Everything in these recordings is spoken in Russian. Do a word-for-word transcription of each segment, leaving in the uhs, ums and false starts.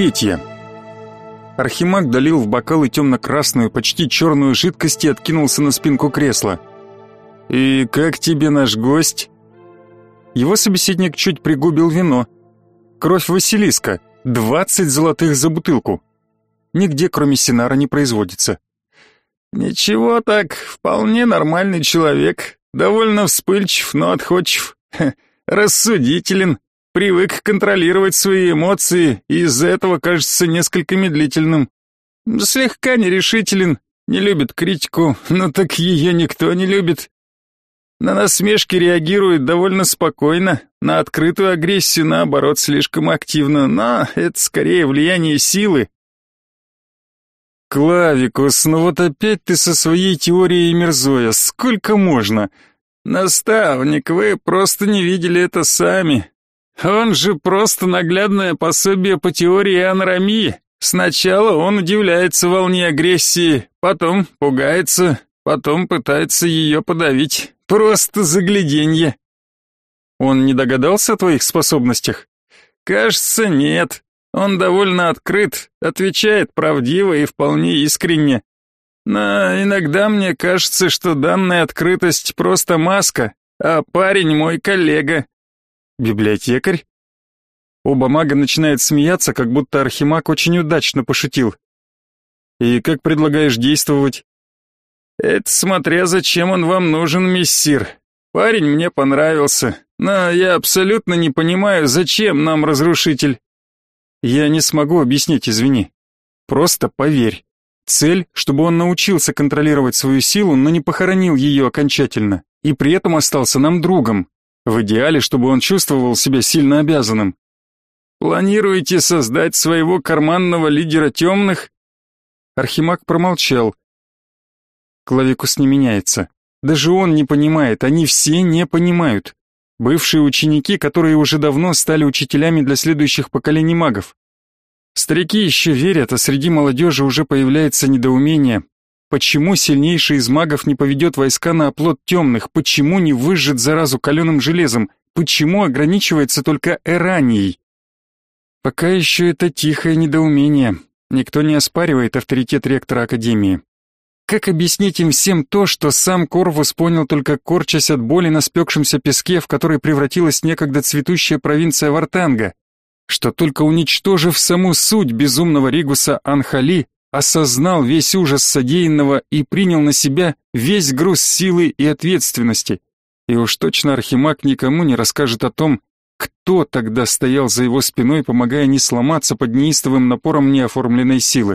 третья. Архимаг долил в бокалы темно-красную, почти черную жидкость и откинулся на спинку кресла. «И как тебе наш гость?» Его собеседник чуть пригубил вино. Кровь Василиска, двадцать золотых за бутылку. Нигде, кроме Синара, не производится. «Ничего так, вполне нормальный человек, довольно вспыльчив, но отходчив, рассудителен, привык контролировать свои эмоции и из-за этого кажется несколько медлительным. Слегка нерешителен, не любит критику, но так ее никто не любит. На насмешки реагирует довольно спокойно, на открытую агрессию, наоборот, слишком активно, но это скорее влияние силы». «Клавикус, ну вот опять ты со своей теорией Мирзоя, сколько можно?» «Наставник, вы просто не видели это сами. Он же просто наглядное пособие по теории анромии. Сначала он удивляется волне агрессии, потом пугается, потом пытается ее подавить. Просто загляденье». «Он не догадался о твоих способностях?» «Кажется, нет. Он довольно открыт, отвечает правдиво и вполне искренне. Но иногда мне кажется, что данная открытость просто маска, а парень мой коллега». «Библиотекарь?» Оба мага начинают смеяться, как будто Архимаг очень удачно пошутил. «И как предлагаешь действовать?» «Это смотря зачем он вам нужен, мессир. Парень мне понравился, но я абсолютно не понимаю, зачем нам разрушитель». «Я не смогу объяснить, извини. Просто поверь. Цель, чтобы он научился контролировать свою силу, но не похоронил ее окончательно, и при этом остался нам другом. В идеале, чтобы он чувствовал себя сильно обязанным». «Планируете создать своего карманного лидера темных?» Архимаг промолчал. Клавикус не меняется. Даже он не понимает, они все не понимают. Бывшие ученики, которые уже давно стали учителями для следующих поколений магов. Старики еще верят, а среди молодежи уже появляется недоумение. Почему сильнейший из магов не поведет войска на оплот темных? Почему не выжжет заразу каленым железом? Почему ограничивается только Эранией? Пока еще это тихое недоумение. Никто не оспаривает авторитет ректора Академии. Как объяснить им всем то, что сам Корвус понял, только корчась от боли на спекшемся песке, в который превратилась некогда цветущая провинция Вартанга? Что только уничтожив саму суть безумного Ригуса Анхали, осознал весь ужас содеянного и принял на себя весь груз силы и ответственности. И уж точно Архимаг никому не расскажет о том, кто тогда стоял за его спиной, помогая не сломаться под неистовым напором неоформленной силы.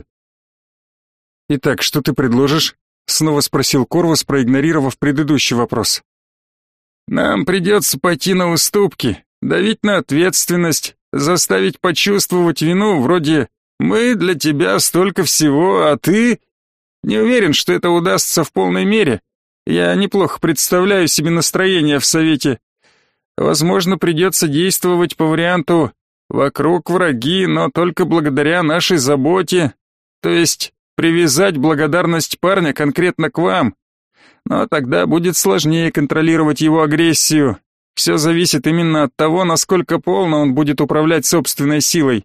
«Итак, что ты предложишь?» — снова спросил Корвус, проигнорировав предыдущий вопрос. «Нам придется пойти на уступки, давить на ответственность, заставить почувствовать вину, вроде «мы для тебя столько всего, а ты...» Не уверен, что это удастся в полной мере. Я неплохо представляю себе настроение в Совете. Возможно, придется действовать по варианту «вокруг враги, но только благодаря нашей заботе», то есть привязать благодарность парня конкретно к вам. Но тогда будет сложнее контролировать его агрессию. Все зависит именно от того, насколько полно он будет управлять собственной силой.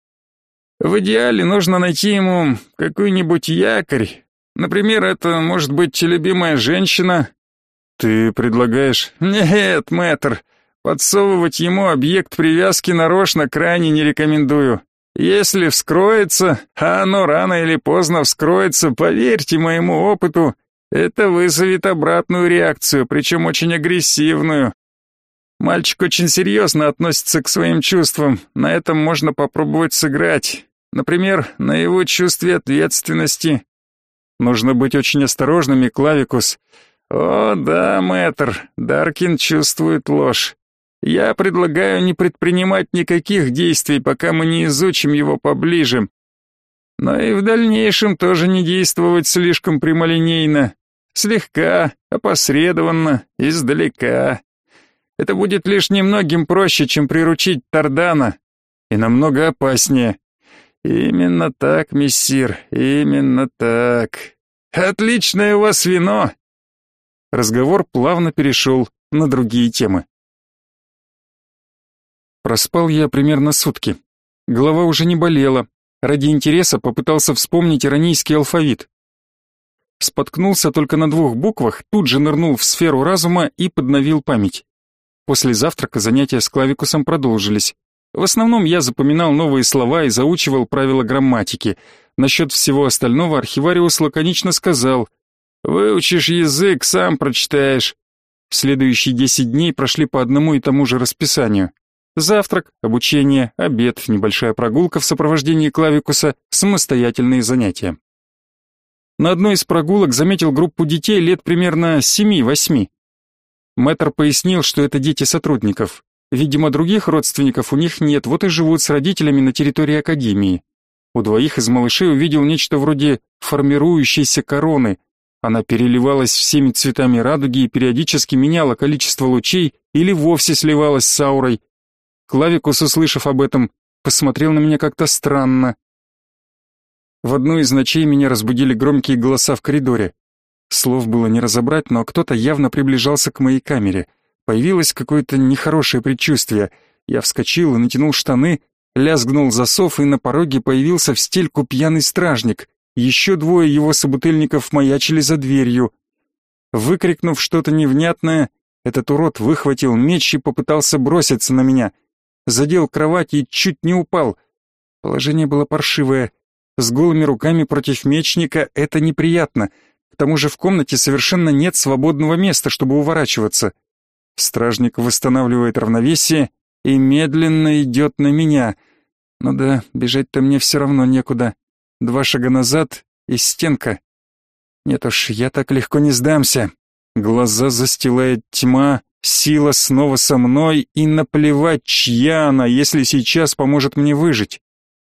В идеале нужно найти ему какой-нибудь якорь. Например, это может быть любимая женщина. Ты предлагаешь? Нет, мэтр, подсовывать ему объект привязки нарочно крайне не рекомендую. Если вскроется, а оно рано или поздно вскроется, поверьте моему опыту, это вызовет обратную реакцию, причем очень агрессивную. Мальчик очень серьезно относится к своим чувствам, на этом можно попробовать сыграть. Например, на его чувстве ответственности. Нужно быть очень осторожными, Клавикус. О, да, мэтр, Даркин чувствует ложь. Я предлагаю не предпринимать никаких действий, пока мы не изучим его поближе. Но и в дальнейшем тоже не действовать слишком прямолинейно. Слегка, опосредованно, издалека. Это будет лишь немногим проще, чем приручить Тардана. И намного опаснее. Именно так, мессир, именно так. Отличное у вас вино. Разговор плавно перешел на другие темы. Проспал я примерно сутки. Голова уже не болела, Ради интереса попытался вспомнить иронийский алфавит. Споткнулся только на двух буквах, тут же нырнул в сферу разума и подновил память. После завтрака занятия с клавикусом продолжились. В основном я запоминал новые слова и заучивал правила грамматики. Насчет всего остального архивариус лаконично сказал: «Выучишь язык, сам прочитаешь». Следующие десять дней прошли по одному и тому же расписанию. Завтрак, обучение, обед, небольшая прогулка в сопровождении клавикуса, самостоятельные занятия. На одной из прогулок заметил группу детей лет примерно семи-восьми. Мэтр пояснил, что это дети сотрудников. Видимо, других родственников у них нет, вот и живут с родителями на территории академии. У двоих из малышей увидел нечто вроде формирующейся короны. Она переливалась всеми цветами радуги и периодически меняла количество лучей или вовсе сливалась с аурой. Клавикус, услышав об этом, посмотрел на меня как-то странно. В одну из ночей меня разбудили громкие голоса в коридоре. Слов было не разобрать, но кто-то явно приближался к моей камере. Появилось какое-то нехорошее предчувствие. Я вскочил и натянул штаны, лязгнул засов, и на пороге появился в стельку пьяный стражник. Еще двое его собутыльников маячили за дверью. Выкрикнув что-то невнятное, этот урод выхватил меч и попытался броситься на меня. Задел кровать и чуть не упал. Положение было паршивое. С голыми руками против мечника это неприятно. К тому же в комнате совершенно нет свободного места, чтобы уворачиваться. Стражник восстанавливает равновесие и медленно идет на меня. Ну да, бежать-то мне все равно некуда. Два шага назад и стенка. Нет уж, я так легко не сдамся. Глаза застилает тьма, сила снова со мной, и наплевать, чья она, если сейчас поможет мне выжить.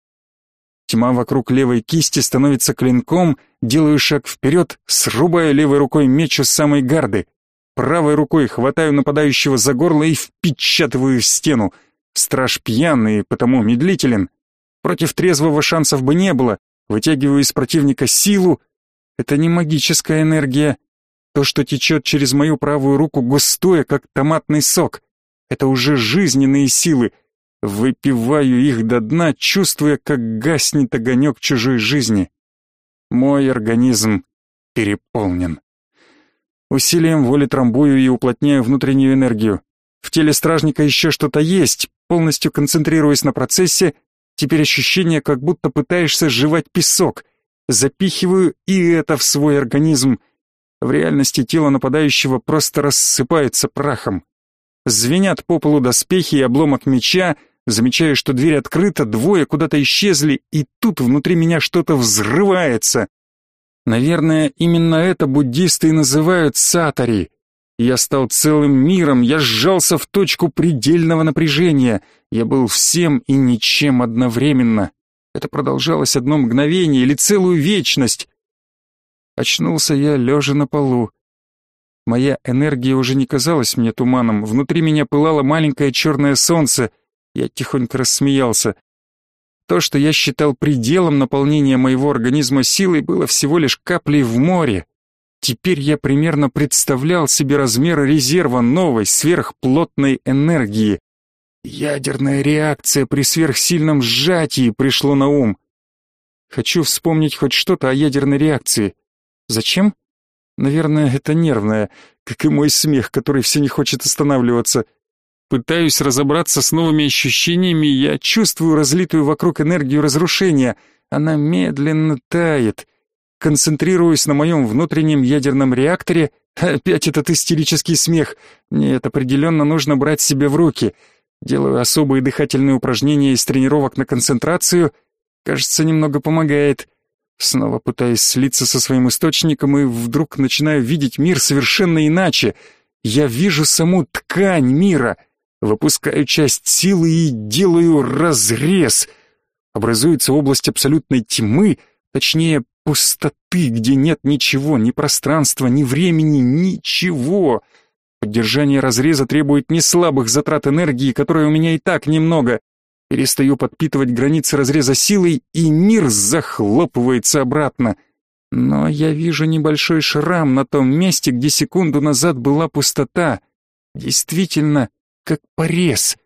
Тьма вокруг левой кисти становится клинком, делаю шаг вперед, срубаю левой рукой меч у самой гарды. Правой рукой хватаю нападающего за горло и впечатываю в стену. Страж пьяный, потому медлителен. Против трезвого шансов бы не было. Вытягиваю из противника силу. Это не магическая энергия. То, что течет через мою правую руку, густое, как томатный сок. Это уже жизненные силы. Выпиваю их до дна, чувствуя, как гаснет огонек чужой жизни. Мой организм переполнен. Усилием воли трамбую и уплотняю внутреннюю энергию. В теле стражника еще что-то есть, полностью концентрируясь на процессе. Теперь ощущение, как будто пытаешься жевать песок. Запихиваю и это в свой организм. В реальности тело нападающего просто рассыпается прахом. Звенят по полу доспехи и обломок меча. Замечаю, что дверь открыта, двое куда-то исчезли, и тут внутри меня что-то взрывается. Наверное, именно это буддисты и называют сатори. Я стал целым миром, я сжался в точку предельного напряжения. Я был всем и ничем одновременно. Это продолжалось одно мгновение или целую вечность. Очнулся я, лежа на полу. Моя энергия уже не казалась мне туманом, внутри меня пылало маленькое черное солнце. Я тихонько рассмеялся. То, что я считал пределом наполнения моего организма силой, было всего лишь каплей в море. Теперь я примерно представлял себе размеры резерва новой, сверхплотной энергии. Ядерная реакция при сверхсильном сжатии пришло на ум. Хочу вспомнить хоть что-то о ядерной реакции. Зачем? Наверное, это нервная, как и мой смех, который все не хочет останавливаться. Пытаюсь разобраться с новыми ощущениями, я чувствую разлитую вокруг энергию разрушения. Она медленно тает. Концентрируюсь на моем внутреннем ядерном реакторе. Опять этот истерический смех. Нет, определенно нужно брать себя в руки. Делаю особые дыхательные упражнения из тренировок на концентрацию. Кажется, немного помогает. Снова пытаюсь слиться со своим источником и вдруг начинаю видеть мир совершенно иначе. Я вижу саму ткань мира. Выпускаю часть силы и делаю разрез. Образуется область абсолютной тьмы, точнее, пустоты, где нет ничего, ни пространства, ни времени, ничего. Поддержание разреза требует неслабых затрат энергии, которой у меня и так немного. Перестаю подпитывать границы разреза силой, и мир захлопывается обратно. Но я вижу небольшой шрам на том месте, где секунду назад была пустота. Действительно, как порез.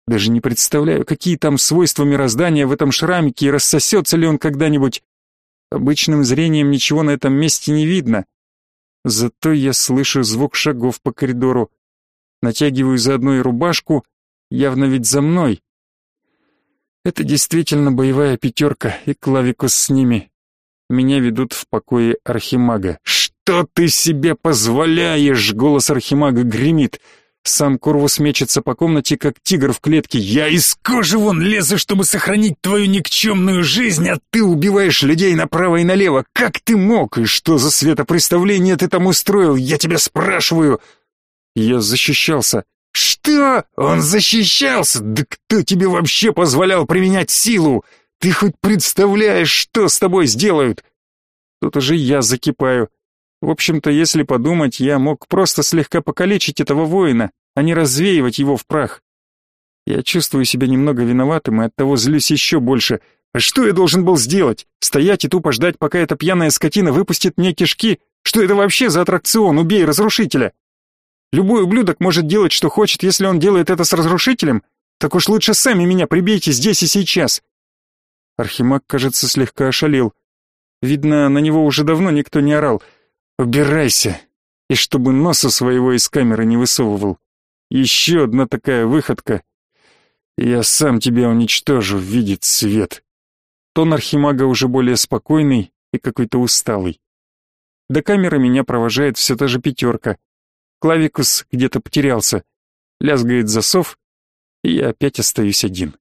Даже не представляю, какие там свойства мироздания в этом шрамике и рассосется ли он когда-нибудь. Обычным зрением ничего на этом месте не видно. Зато я слышу звук шагов по коридору. Натягиваю заодно и рубашку, явно ведь за мной. Это действительно боевая пятерка, и Клавикус с ними. Меня ведут в покое Архимага. «Что ты себе позволяешь?» — голос Архимага гремит. Сам Корвус мечется по комнате, как тигр в клетке. «Я из кожи вон лезу, чтобы сохранить твою никчемную жизнь, а ты убиваешь людей направо и налево. Как ты мог? И что за светопреставление ты там устроил? Я тебя спрашиваю!» Я защищался. «Что? Он защищался? Да кто тебе вообще позволял применять силу? Ты хоть представляешь, что с тобой сделают?» Тут уже я закипаю. В общем-то, если подумать, я мог просто слегка покалечить этого воина, а не развеивать его в прах. Я чувствую себя немного виноватым и оттого злюсь еще больше. А что я должен был сделать? Стоять и тупо ждать, пока эта пьяная скотина выпустит мне кишки? Что это вообще за аттракцион «Убей разрушителя»? Любой ублюдок может делать, что хочет, если он делает это с разрушителем. Так уж лучше сами меня прибейте здесь и сейчас. Архимаг, кажется, слегка ошалел. Видно, на него уже давно никто не орал. «Убирайся!» И чтобы носа своего из камеры не высовывал. Еще одна такая выходка. Я сам тебя уничтожу, видит свет. Тон Архимага уже более спокойный и какой-то усталый. До камеры меня провожает все та же пятерка. Клавикус где-то потерялся. Лязгает засов, и я опять остаюсь один.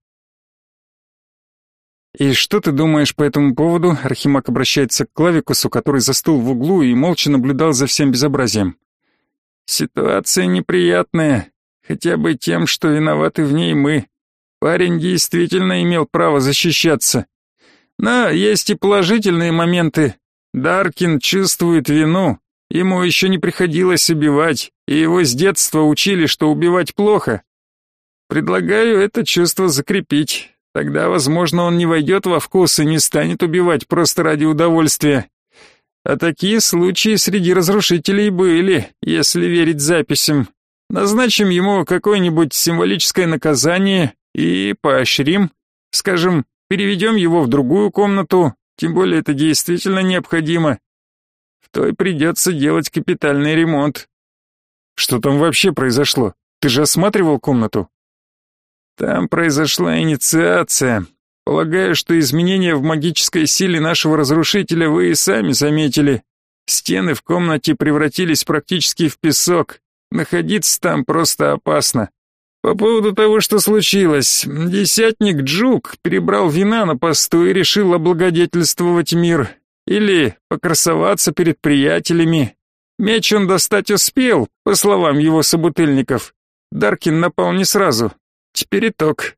«И что ты думаешь по этому поводу?» Архимаг обращается к Клавикусу, который застыл в углу и молча наблюдал за всем безобразием. «Ситуация неприятная, хотя бы тем, что виноваты в ней мы. Парень действительно имел право защищаться. Но есть и положительные моменты. Даркин чувствует вину, ему еще не приходилось убивать, и его с детства учили, что убивать плохо. Предлагаю это чувство закрепить». Тогда, возможно, он не войдет во вкус и не станет убивать просто ради удовольствия. А такие случаи среди разрушителей были, если верить записям. Назначим ему какое-нибудь символическое наказание и поощрим. Скажем, переведем его в другую комнату, тем более это действительно необходимо. В той придется делать капитальный ремонт. Что там вообще произошло? Ты же осматривал комнату? Там произошла инициация. Полагаю, что изменения в магической силе нашего разрушителя вы и сами заметили. Стены в комнате превратились практически в песок. Находиться там просто опасно. По поводу того, что случилось, десятник Джук перебрал вина на посту и решил облагодетельствовать мир. Или покрасоваться перед приятелями. Меч он достать успел, по словам его собутыльников. Даркин напал не сразу. Теперь итог.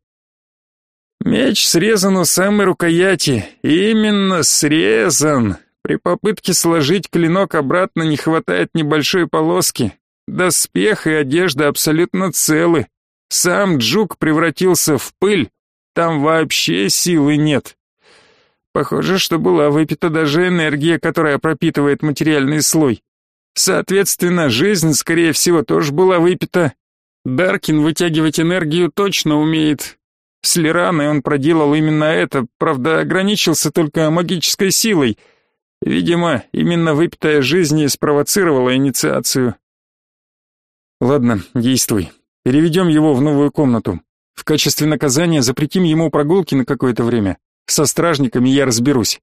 Меч срезан у самой рукояти. Именно срезан. При попытке сложить клинок обратно не хватает небольшой полоски. Доспех и одежда абсолютно целы. Сам Джук превратился в пыль. Там вообще силы нет. Похоже, что была выпита даже энергия, которая пропитывает материальный слой. Соответственно, жизнь, скорее всего, тоже была выпита. Даркин вытягивать энергию точно умеет. С Лираной он проделал именно это, правда, ограничился только магической силой. Видимо, именно выпитая жизнь и спровоцировала инициацию. Ладно, действуй. Переведем его в новую комнату. В качестве наказания запретим ему прогулки на какое-то время. Со стражниками я разберусь.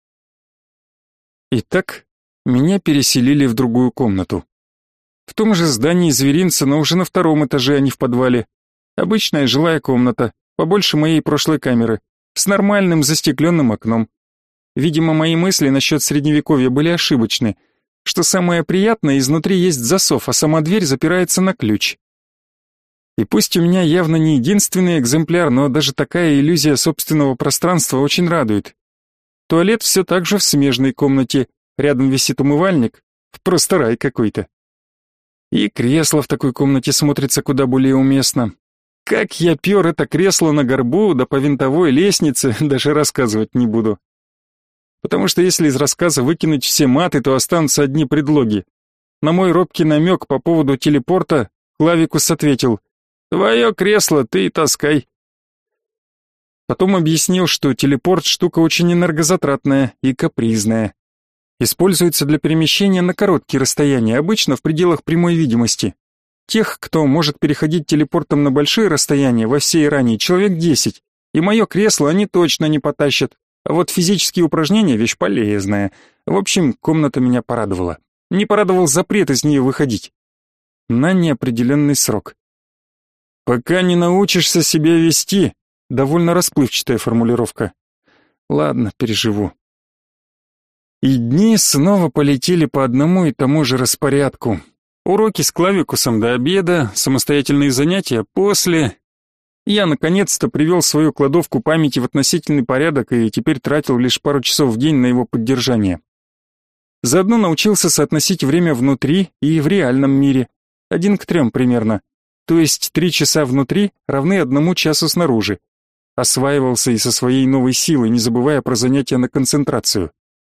Итак, меня переселили в другую комнату. В том же здании зверинца, но уже на втором этаже, а не в подвале. Обычная жилая комната, побольше моей прошлой камеры, с нормальным застекленным окном. Видимо, мои мысли насчет средневековья были ошибочны. Что самое приятное, изнутри есть засов, а сама дверь запирается на ключ. И пусть у меня явно не единственный экземпляр, но даже такая иллюзия собственного пространства очень радует. Туалет все так же в смежной комнате, рядом висит умывальник, просто рай какой-то. И кресло в такой комнате смотрится куда более уместно. Как я пер это кресло на горбу, да по винтовой лестнице, даже рассказывать не буду. Потому что если из рассказа выкинуть все маты, то останутся одни предлоги. На мой робкий намек по поводу телепорта Клавикус ответил: Твое кресло ты и таскай. Потом объяснил, что телепорт штука очень энергозатратная и капризная. Используется для перемещения на короткие расстояния, обычно в пределах прямой видимости. Тех, кто может переходить телепортом на большие расстояния во всей Иране, человек десять. И мое кресло они точно не потащат. А вот физические упражнения — вещь полезная. В общем, комната меня порадовала. Не порадовал запрет из нее выходить. На неопределенный срок. «Пока не научишься себя вести», — довольно расплывчатая формулировка. Ладно, переживу. И дни снова полетели по одному и тому же распорядку. Уроки с клавикусом до обеда, самостоятельные занятия после. Я наконец-то привел свою кладовку памяти в относительный порядок и теперь тратил лишь пару часов в день на его поддержание. Заодно научился соотносить время внутри и в реальном мире. Один к трем примерно. То есть три часа внутри равны одному часу снаружи. Осваивался и со своей новой силой, не забывая про занятия на концентрацию.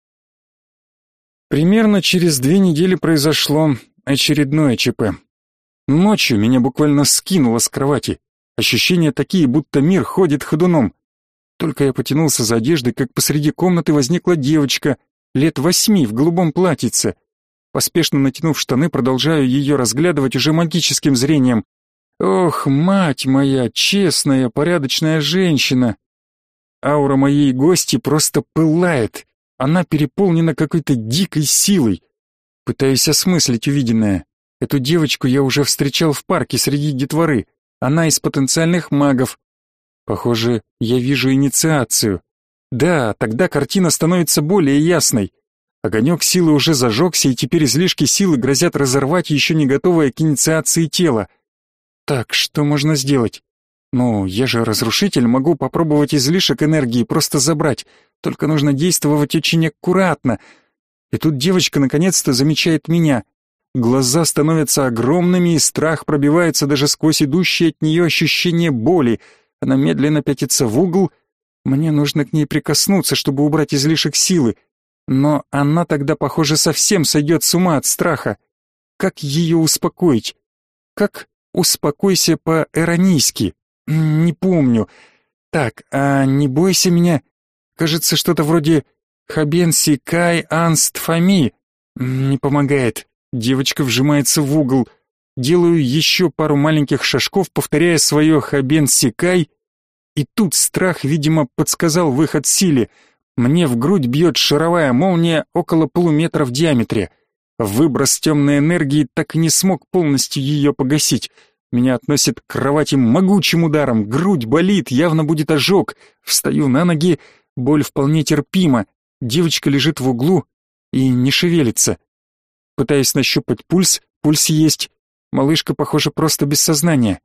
Примерно через две недели произошло очередное ЧП. Ночью меня буквально скинуло с кровати. Ощущения такие, будто мир ходит ходуном. Только я потянулся за одеждой, как посреди комнаты возникла девочка, лет восьми, в голубом платьице. Поспешно натянув штаны, продолжаю ее разглядывать уже магическим зрением. Ох, мать моя, честная, порядочная женщина. Аура моей гости просто пылает. Она переполнена какой-то дикой силой. Пытаюсь осмыслить увиденное. Эту девочку я уже встречал в парке среди детворы. Она из потенциальных магов. Похоже, я вижу инициацию. Да, тогда картина становится более ясной. Огонек силы уже зажегся, и теперь излишки силы грозят разорвать еще не готовое к инициации тело. Так, что можно сделать? Ну, я же разрушитель, могу попробовать излишек энергии просто забрать. Только нужно действовать очень аккуратно. И тут девочка наконец-то замечает меня. Глаза становятся огромными, и страх пробивается даже сквозь идущее от нее ощущение боли. Она медленно пятится в угол. Мне нужно к ней прикоснуться, чтобы убрать излишек силы. Но она тогда, похоже, совсем сойдет с ума от страха. Как ее успокоить? Как «успокойся» по-иронийски? Не помню. Так, а не бойся меня. Кажется, что-то вроде «Хабенси Кай Анст Фами». Не помогает. Девочка вжимается в угол. Делаю еще пару маленьких шажков, повторяя свое «Хабенси Кай». И тут страх, видимо, подсказал выход силе. Мне в грудь бьет шаровая молния около полуметра в диаметре. Выброс темной энергии так и не смог полностью ее погасить. Меня относит к кровати могучим ударом, грудь болит, явно будет ожог. Встаю на ноги, боль вполне терпима. Девочка лежит в углу и не шевелится. Пытаюсь нащупать пульс, пульс есть. Малышка, похоже, просто без сознания.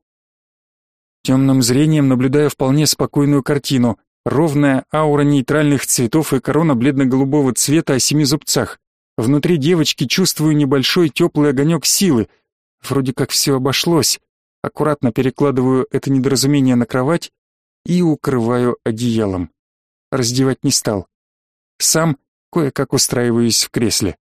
Темным зрением наблюдаю вполне спокойную картину. Ровная аура нейтральных цветов и корона бледно-голубого цвета о семи зубцах. Внутри девочки чувствую небольшой теплый огонек силы. Вроде как все обошлось. Аккуратно перекладываю это недоразумение на кровать и укрываю одеялом. Раздевать не стал. Сам кое-как устраиваюсь в кресле.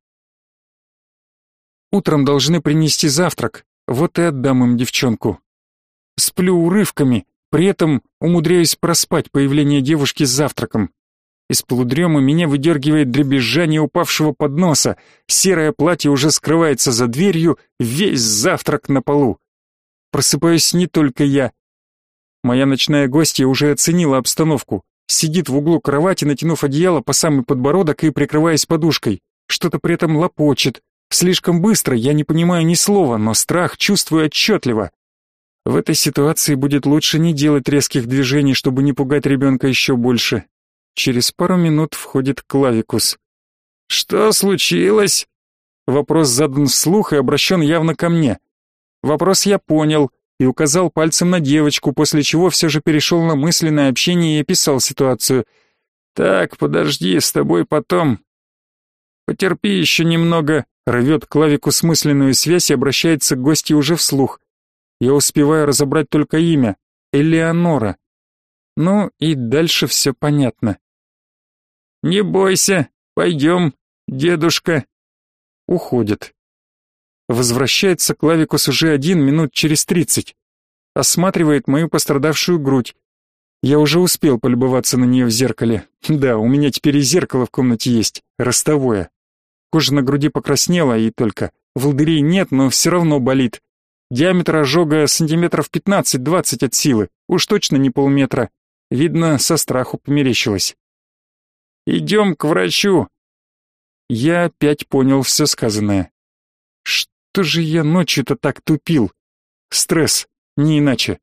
Утром должны принести завтрак, вот и отдам им девчонку. Сплю урывками, при этом умудряюсь проспать появление девушки с завтраком. Из полудремы меня выдергивает дребезжание упавшего подноса, серое платье уже скрывается за дверью, весь завтрак на полу. Просыпаюсь не только я. Моя ночная гостья уже оценила обстановку, сидит в углу кровати, натянув одеяло по самый подбородок и прикрываясь подушкой. Что-то при этом лопочет. Слишком быстро, я не понимаю ни слова, но страх чувствую отчетливо. В этой ситуации будет лучше не делать резких движений, чтобы не пугать ребенка еще больше. Через пару минут входит клавикус. «Что случилось?» Вопрос задан вслух и обращен явно ко мне. Вопрос я понял и указал пальцем на девочку, после чего все же перешел на мысленное общение и описал ситуацию. «Так, подожди, с тобой потом». «Потерпи еще немного», — рвет клавикус мысленную связь и обращается к гостье уже вслух. Я успеваю разобрать только имя — Элеонора. Ну и дальше все понятно. «Не бойся, пойдем, дедушка». Уходит. Возвращается клавикус уже один минут через тридцать. осматривает мою пострадавшую грудь. Я уже успел полюбоваться на нее в зеркале. Да, у меня теперь и зеркало в комнате есть, ростовое. Кожа на груди покраснела, и только волдырей нет, но все равно болит. Диаметр ожога сантиметров пятнадцать-двадцать от силы, уж точно не полметра. Видно, со страху померещилось. «Идем к врачу». Я опять понял все сказанное. Что же я ночью-то так тупил? Стресс, не иначе.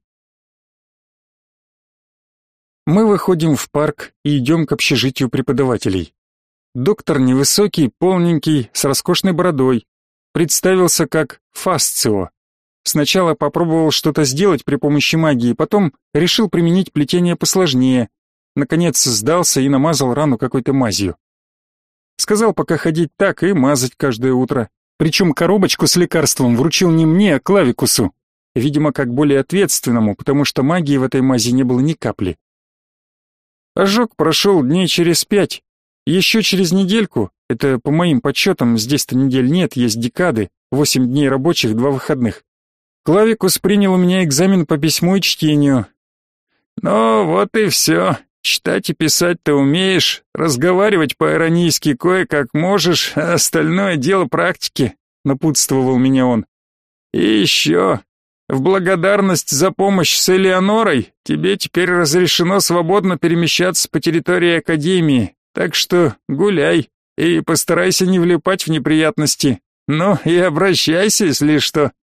Мы выходим в парк и идем к общежитию преподавателей. Доктор невысокий, полненький, с роскошной бородой. Представился как Фасцио. Сначала попробовал что-то сделать при помощи магии, потом решил применить плетение посложнее. Наконец сдался и намазал рану какой-то мазью. Сказал пока ходить так и мазать каждое утро. Причем коробочку с лекарством вручил не мне, а Клавикусу. Видимо, как более ответственному, потому что магии в этой мази не было ни капли. Ожог прошел дней через пять. Еще через недельку, это по моим подсчетам, здесь-то недель нет, есть декады, восемь дней рабочих, два выходных. Клавикус принял у меня экзамен по письму и чтению. «Ну, вот и все. Читать и писать ты умеешь, разговаривать по-иронийски кое-как можешь, а остальное дело практики», — напутствовал меня он. «И еще, в благодарность за помощь с Элеонорой тебе теперь разрешено свободно перемещаться по территории Академии, так что гуляй и постарайся не влипать в неприятности. Ну и обращайся, если что».